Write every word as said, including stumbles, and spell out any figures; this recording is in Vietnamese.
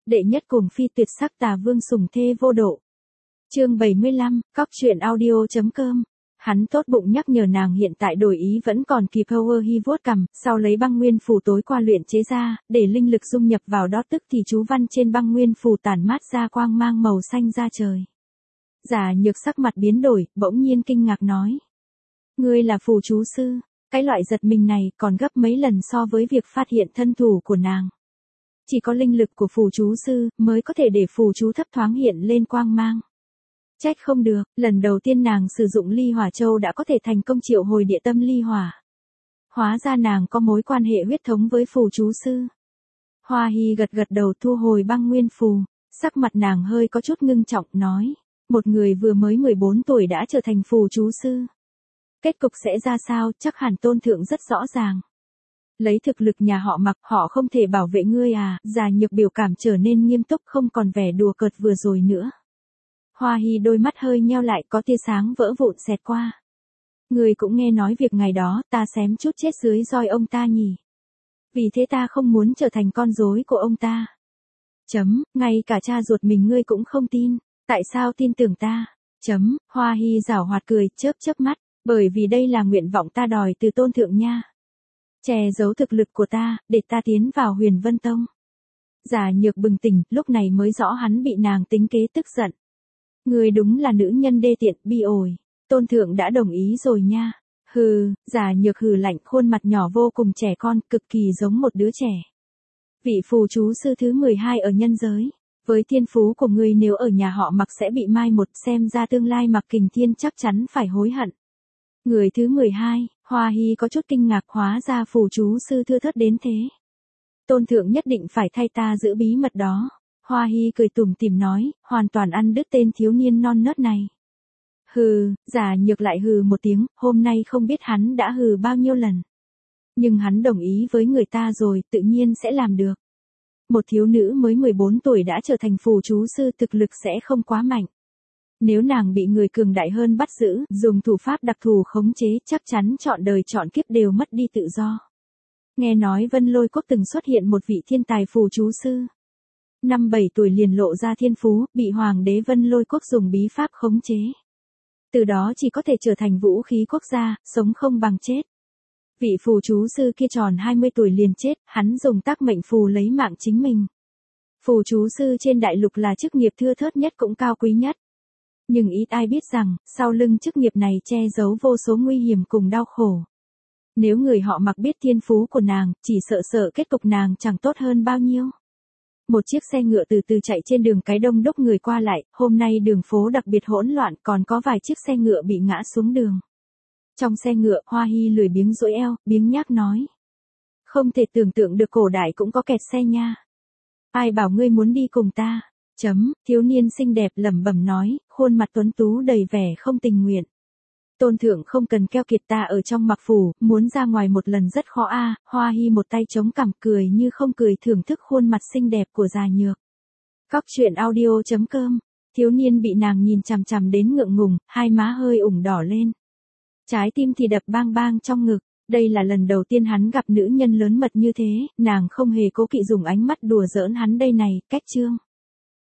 Đệ nhất cùng phi tuyệt sắc tà vương sủng thê vô độ. Chương bảy mươi lăm, cóc truyện audio.com. Hắn tốt bụng nhắc nhở nàng hiện tại đổi ý vẫn còn kịp. Power Hi vuốt cằm, sau lấy băng nguyên phù tối qua luyện chế ra, để linh lực dung nhập vào đó, tức thì chú văn trên băng nguyên phù tản mát ra quang mang màu xanh ra trời. Giả Nhược sắc mặt biến đổi, bỗng nhiên kinh ngạc nói: "Ngươi là phù chú sư?" Cái loại giật mình này còn gấp mấy lần so với việc phát hiện thân thủ của nàng. Chỉ có linh lực của phù chú sư mới có thể để phù chú thấp thoáng hiện lên quang mang. Trách không được, lần đầu tiên nàng sử dụng ly hỏa châu đã có thể thành công triệu hồi địa tâm ly hỏa. Hóa ra nàng có mối quan hệ huyết thống với phù chú sư. Hoa Hi gật gật đầu thu hồi băng nguyên phù, sắc mặt nàng hơi có chút ngưng trọng nói: "Một người vừa mới mười bốn tuổi đã trở thành phù chú sư. Kết cục sẽ ra sao, chắc hẳn tôn thượng rất rõ ràng. Lấy thực lực nhà họ Mặc, họ không thể bảo vệ ngươi à?" Già Nhược biểu cảm trở nên nghiêm túc, không còn vẻ đùa cợt vừa rồi nữa. Hoa Hi đôi mắt hơi nheo lại, có tia sáng vỡ vụn xẹt qua. "Ngươi cũng nghe nói việc ngày đó ta xém chút chết dưới roi ông ta nhỉ? Vì thế ta không muốn trở thành con rối của ông ta." Chấm, ngay cả cha ruột mình ngươi cũng không tin, tại sao tin tưởng ta? Chấm, Hoa Hi giảo hoạt cười, chớp chớp mắt, bởi vì đây là nguyện vọng ta đòi từ tôn thượng nha. Che giấu thực lực của ta, để ta tiến vào Huyền Vân Tông. Giả Nhược bừng tỉnh, lúc này mới rõ hắn bị nàng tính kế, tức giận. Ngươi đúng là nữ nhân đê tiện, bi ổi. Tôn thượng đã đồng ý rồi nha. Hừ, Giả Nhược hừ lạnh, khuôn mặt nhỏ vô cùng trẻ con, cực kỳ giống một đứa trẻ. Vị phù chú sư thứ mười hai ở nhân giới. Với thiên phú của ngươi nếu ở nhà họ Mặc sẽ bị mai một, xem ra tương lai Mặc Kình Thiên chắc chắn phải hối hận. Người thứ mười hai, Hoa Hi có chút kinh ngạc, hóa ra phù chú sư thưa thớt đến thế. Tôn thượng nhất định phải thay ta giữ bí mật đó. Hoa Hi cười tủm tỉm nói, hoàn toàn ăn đứt tên thiếu niên non nớt này. Hừ, Giả Nhược lại hừ một tiếng, hôm nay không biết hắn đã hừ bao nhiêu lần. Nhưng hắn đồng ý với người ta rồi, tự nhiên sẽ làm được. Một thiếu nữ mới mười bốn tuổi đã trở thành phù chú sư, thực lực sẽ không quá mạnh. Nếu nàng bị người cường đại hơn bắt giữ, dùng thủ pháp đặc thù khống chế, chắc chắn trọn đời trọn kiếp đều mất đi tự do. Nghe nói Vân Lôi Quốc từng xuất hiện một vị thiên tài phù chú sư. Năm bảy tuổi liền lộ ra thiên phú, bị Hoàng đế Vân Lôi Quốc dùng bí pháp khống chế. Từ đó chỉ có thể trở thành vũ khí quốc gia, sống không bằng chết. Vị phù chú sư kia tròn hai mươi tuổi liền chết, hắn dùng tác mệnh phù lấy mạng chính mình. Phù chú sư trên đại lục là chức nghiệp thưa thớt nhất cũng cao quý nhất. Nhưng ít ai biết rằng, sau lưng chức nghiệp này che giấu vô số nguy hiểm cùng đau khổ. Nếu người họ Mặc biết thiên phú của nàng, chỉ sợ sợ kết cục nàng chẳng tốt hơn bao nhiêu. Một chiếc xe ngựa từ từ chạy trên đường cái, đông đúc người qua lại, hôm nay đường phố đặc biệt hỗn loạn, còn có vài chiếc xe ngựa bị ngã xuống đường. Trong xe ngựa, Hoa Hi lười biếng duỗi eo, biếng nhác nói. Không thể tưởng tượng được cổ đại cũng có kẹt xe nha. Ai bảo ngươi muốn đi cùng ta? Chấm, thiếu niên xinh đẹp lẩm bẩm nói, khuôn mặt tuấn tú đầy vẻ không tình nguyện. Tôn thượng không cần keo kiệt, ta ở trong Mặc phủ, muốn ra ngoài một lần rất khó a. À. Hoa Hi một tay chống cằm, cười như không cười, thưởng thức khuôn mặt xinh đẹp của Già Nhược. Cóc truyện audio.com. Thiếu niên bị nàng nhìn chằm chằm đến ngượng ngùng, hai má hơi ửng đỏ lên. Trái tim thì đập bang bang trong ngực. Đây là lần đầu tiên hắn gặp nữ nhân lớn mật như thế, nàng không hề cố kỵ dùng ánh mắt đùa giỡn hắn đây này, cách chương.